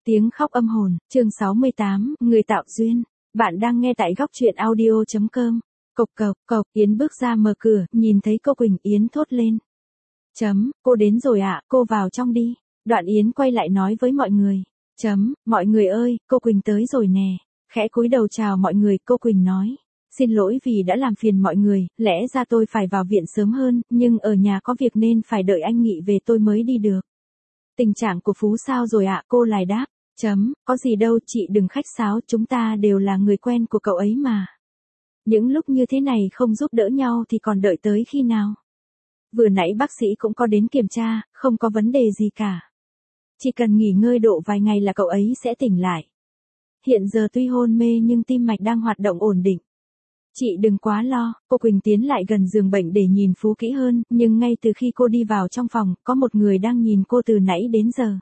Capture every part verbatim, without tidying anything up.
Tiếng khóc âm hồn, chương sáu mươi tám, người tạo duyên. Bạn đang nghe tại góc truyện audio chấm com. Cộc cộc cộc, Yến bước ra mở cửa, nhìn thấy cô Quỳnh, Yến thốt lên. Chấm, cô đến rồi ạ, à, cô vào trong đi. Đoạn Yến quay lại nói với mọi người. Chấm, mọi người ơi, cô Quỳnh tới rồi nè. Khẽ cúi đầu chào mọi người, cô Quỳnh nói. Xin lỗi vì đã làm phiền mọi người, lẽ ra tôi phải vào viện sớm hơn, nhưng ở nhà có việc nên phải đợi anh Nghị về tôi mới đi được. Tình trạng của Phú sao rồi ạ, à? Cô lại đáp. Chấm, có gì đâu, chị đừng khách sáo, chúng ta đều là người quen của cậu ấy mà. Những lúc như thế này không giúp đỡ nhau thì còn đợi tới khi nào? Vừa nãy bác sĩ cũng có đến kiểm tra, không có vấn đề gì cả. Chỉ cần nghỉ ngơi độ vài ngày là cậu ấy sẽ tỉnh lại. Hiện giờ tuy hôn mê nhưng tim mạch đang hoạt động ổn định. Chị đừng quá lo, cô Quỳnh tiến lại gần giường bệnh để nhìn Phú kỹ hơn, nhưng ngay từ khi cô đi vào trong phòng, có một người đang nhìn cô từ nãy đến giờ.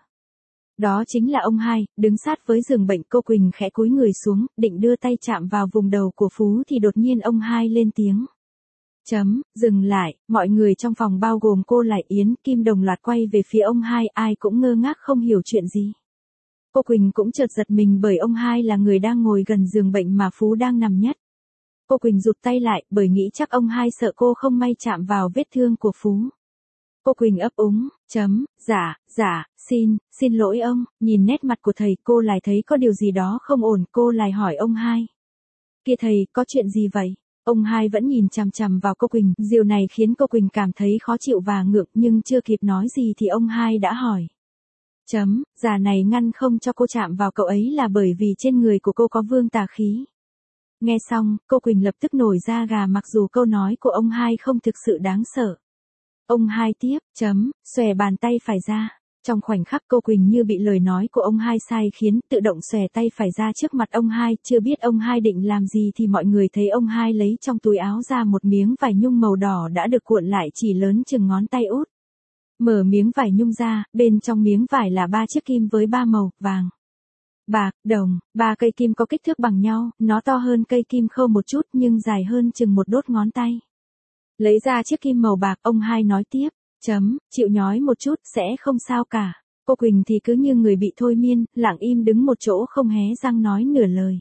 Đó chính là ông hai, đứng sát với giường bệnh. Cô Quỳnh khẽ cúi người xuống, định đưa tay chạm vào vùng đầu của Phú thì đột nhiên ông hai lên tiếng. Chấm, dừng lại, mọi người trong phòng bao gồm cô lại Yến, Kim đồng loạt quay về phía ông hai, ai cũng ngơ ngác không hiểu chuyện gì. Cô Quỳnh cũng chợt giật mình bởi ông hai là người đang ngồi gần giường bệnh mà Phú đang nằm nhất. Cô Quỳnh rụt tay lại bởi nghĩ chắc ông hai sợ cô không may chạm vào vết thương của Phú. Cô Quỳnh ấp úng, chấm, dạ, dạ, xin, xin lỗi ông, nhìn nét mặt của thầy cô lại thấy có điều gì đó không ổn, cô lại hỏi ông hai. Kìa thầy, có chuyện gì vậy? Ông hai vẫn nhìn chằm chằm vào cô Quỳnh, điều này khiến cô Quỳnh cảm thấy khó chịu và ngượng nhưng chưa kịp nói gì thì ông hai đã hỏi. Chấm, già này ngăn không cho cô chạm vào cậu ấy là bởi vì trên người của cô có vương tà khí. Nghe xong, cô Quỳnh lập tức nổi da gà mặc dù câu nói của ông hai không thực sự đáng sợ. Ông hai tiếp, chấm, xòe bàn tay phải ra. Trong khoảnh khắc cô Quỳnh như bị lời nói của ông hai sai khiến, tự động xòe tay phải ra trước mặt ông hai, chưa biết ông hai định làm gì thì mọi người thấy ông hai lấy trong túi áo ra một miếng vải nhung màu đỏ đã được cuộn lại chỉ lớn chừng ngón tay út. Mở miếng vải nhung ra, bên trong miếng vải là ba chiếc kim với ba màu, vàng, bạc, đồng, ba cây kim có kích thước bằng nhau, nó to hơn cây kim khâu một chút nhưng dài hơn chừng một đốt ngón tay. Lấy ra chiếc kim màu bạc, ông hai nói tiếp, chấm, chịu nhói một chút, sẽ không sao cả. Cô Quỳnh thì cứ như người bị thôi miên, lặng im đứng một chỗ không hé răng nói nửa lời.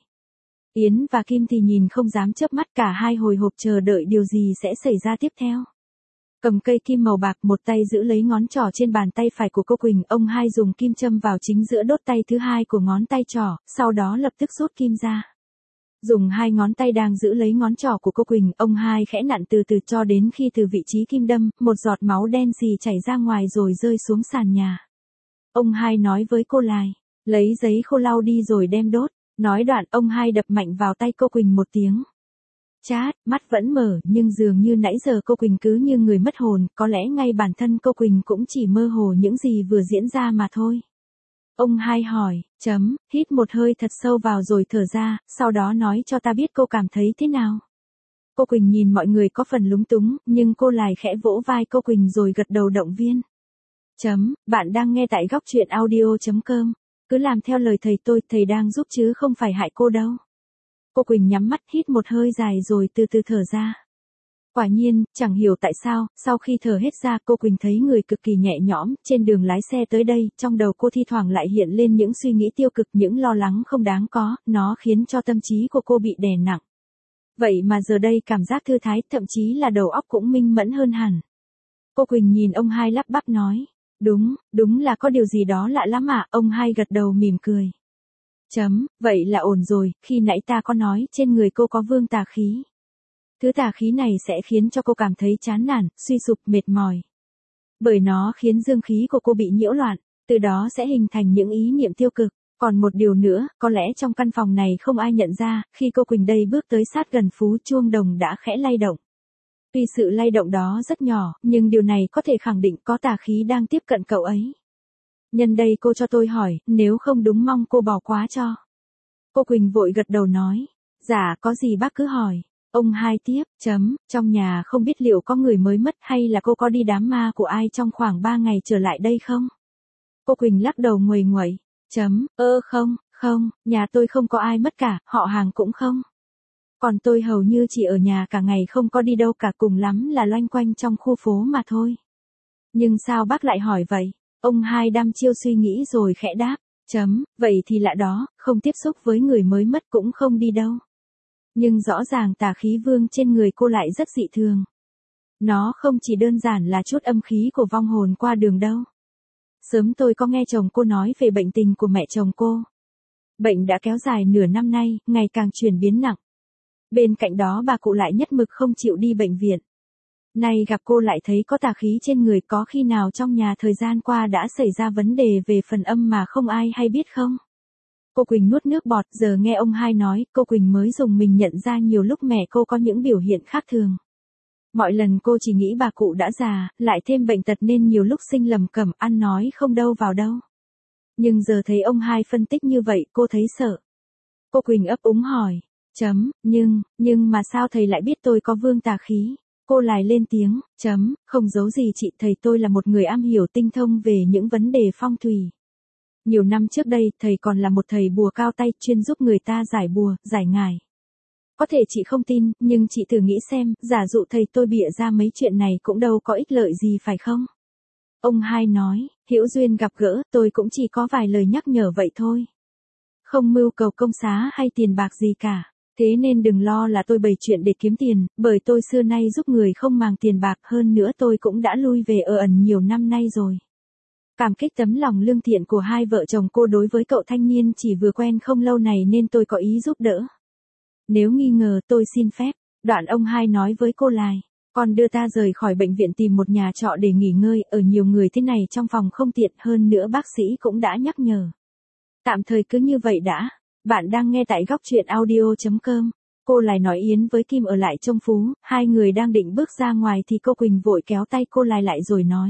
Yến và Kim thì nhìn không dám chớp mắt, cả hai hồi hộp chờ đợi điều gì sẽ xảy ra tiếp theo. Cầm cây kim màu bạc, một tay giữ lấy ngón trỏ trên bàn tay phải của cô Quỳnh, ông hai dùng kim châm vào chính giữa đốt tay thứ hai của ngón tay trỏ, sau đó lập tức rút kim ra. Dùng hai ngón tay đang giữ lấy ngón trỏ của cô Quỳnh, ông hai khẽ nặn từ từ cho đến khi từ vị trí kim đâm, một giọt máu đen xì chảy ra ngoài rồi rơi xuống sàn nhà. Ông hai nói với cô Lai, lấy giấy khô lau đi rồi đem đốt. Nói đoạn, ông hai đập mạnh vào tay cô Quỳnh một tiếng. Chát, mắt vẫn mở nhưng dường như nãy giờ cô Quỳnh cứ như người mất hồn, có lẽ ngay bản thân cô Quỳnh cũng chỉ mơ hồ những gì vừa diễn ra mà thôi. Ông hai hỏi, chấm, hít một hơi thật sâu vào rồi thở ra, sau đó nói cho ta biết cô cảm thấy thế nào. Cô Quỳnh nhìn mọi người có phần lúng túng, nhưng cô lại khẽ vỗ vai cô Quỳnh rồi gật đầu động viên. Chấm, bạn đang nghe tại góc truyện audio chấm com. Cứ làm theo lời thầy tôi, thầy đang giúp chứ không phải hại cô đâu. Cô Quỳnh nhắm mắt hít một hơi dài rồi từ từ thở ra. Quả nhiên, chẳng hiểu tại sao, sau khi thở hết ra cô Quỳnh thấy người cực kỳ nhẹ nhõm, trên đường lái xe tới đây, trong đầu cô thi thoảng lại hiện lên những suy nghĩ tiêu cực, những lo lắng không đáng có, nó khiến cho tâm trí của cô bị đè nặng. Vậy mà giờ đây cảm giác thư thái, thậm chí là đầu óc cũng minh mẫn hơn hẳn. Cô Quỳnh nhìn ông hai lắp bắp nói, đúng, đúng là có điều gì đó lạ lắm ạ, ông hai gật đầu mỉm cười. Chấm, vậy là ổn rồi, khi nãy ta có nói trên người cô có vương tà khí. Thứ tà khí này sẽ khiến cho cô cảm thấy chán nản, suy sụp, mệt mỏi. Bởi nó khiến dương khí của cô bị nhiễu loạn, từ đó sẽ hình thành những ý niệm tiêu cực. Còn một điều nữa, có lẽ trong căn phòng này không ai nhận ra, khi cô Quỳnh đây bước tới sát gần Phú, chuông đồng đã khẽ lay động. Tuy sự lay động đó rất nhỏ, nhưng điều này có thể khẳng định có tà khí đang tiếp cận cậu ấy. Nhân đây cô cho tôi hỏi, nếu không đúng mong cô bỏ qua cho. Cô Quỳnh vội gật đầu nói, dạ có gì bác cứ hỏi. Ông hai tiếp, chấm, trong nhà không biết liệu có người mới mất hay là cô có đi đám ma của ai trong khoảng ba ngày trở lại đây không? Cô Quỳnh lắc đầu nguầy nguậy, chấm, ơ không, không, nhà tôi không có ai mất cả, họ hàng cũng không. Còn tôi hầu như chỉ ở nhà cả ngày không có đi đâu cả, cùng lắm là loanh quanh trong khu phố mà thôi. Nhưng sao bác lại hỏi vậy? Ông hai đăm chiêu suy nghĩ rồi khẽ đáp, Chấm, vậy thì lạ đó, không tiếp xúc với người mới mất cũng không đi đâu. Nhưng rõ ràng tà khí vương trên người cô lại rất dị thường. Nó không chỉ đơn giản là chút âm khí của vong hồn qua đường đâu. Sớm tôi có nghe chồng cô nói về bệnh tình của mẹ chồng cô. Bệnh đã kéo dài nửa năm nay, ngày càng chuyển biến nặng. Bên cạnh đó bà cụ lại nhất mực không chịu đi bệnh viện. Nay gặp cô lại thấy có tà khí trên người, có khi nào trong nhà thời gian qua đã xảy ra vấn đề về phần âm mà không ai hay biết không? Cô Quỳnh nuốt nước bọt, giờ nghe ông hai nói, cô Quỳnh mới dùng mình nhận ra nhiều lúc mẹ cô có những biểu hiện khác thường. Mọi lần cô chỉ nghĩ bà cụ đã già, lại thêm bệnh tật nên nhiều lúc sinh lầm cẩm, ăn nói không đâu vào đâu. Nhưng giờ thấy ông hai phân tích như vậy cô thấy sợ. Cô Quỳnh ấp úng hỏi, chấm, nhưng, nhưng mà sao thầy lại biết tôi có vương tà khí? Cô lại lên tiếng, chấm, không giấu gì chị, thầy tôi là một người am hiểu tinh thông về những vấn đề phong thủy. Nhiều năm trước đây, thầy còn là một thầy bùa cao tay chuyên giúp người ta giải bùa, giải ngải. Có thể chị không tin, nhưng chị thử nghĩ xem, giả dụ thầy tôi bịa ra mấy chuyện này cũng đâu có ích lợi gì phải không? Ông hai nói, hữu duyên gặp gỡ, tôi cũng chỉ có vài lời nhắc nhở vậy thôi. Không mưu cầu công xá hay tiền bạc gì cả. Thế nên đừng lo là tôi bày chuyện để kiếm tiền, bởi tôi xưa nay giúp người không màng tiền bạc, hơn nữa tôi cũng đã lui về ở ẩn nhiều năm nay rồi. Cảm kích tấm lòng lương thiện của hai vợ chồng cô đối với cậu thanh niên chỉ vừa quen không lâu này nên tôi có ý giúp đỡ. Nếu nghi ngờ tôi xin phép, đoạn ông hai nói với cô Lai, con đưa ta rời khỏi bệnh viện tìm một nhà trọ để nghỉ ngơi, ở nhiều người thế này trong phòng không tiện, hơn nữa bác sĩ cũng đã nhắc nhở. Tạm thời cứ như vậy đã. Bạn đang nghe tại góc truyện audio chấm com. Cô Lai nói Yến với Kim ở lại trông Phú, hai người đang định bước ra ngoài thì cô Quỳnh vội kéo tay cô Lai lại rồi nói.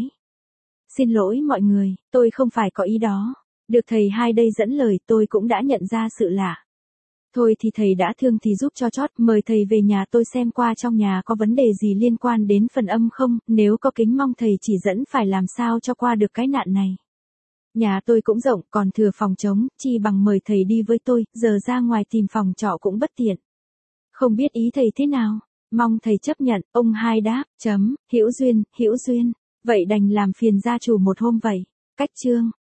Xin lỗi mọi người, tôi không phải có ý đó. Được thầy hai đây dẫn lời tôi cũng đã nhận ra sự lạ. Thôi thì thầy đã thương thì giúp cho chót, mời thầy về nhà tôi xem qua trong nhà có vấn đề gì liên quan đến phần âm không, nếu có kính mong thầy chỉ dẫn phải làm sao cho qua được cái nạn này. Nhà tôi cũng rộng, còn thừa phòng trống, chi bằng mời thầy đi với tôi, giờ ra ngoài tìm phòng trọ cũng bất tiện. Không biết ý thầy thế nào, mong thầy chấp nhận, ông hai đáp, chấm, hữu duyên, hữu duyên, vậy đành làm phiền gia chủ một hôm vậy. Cách chương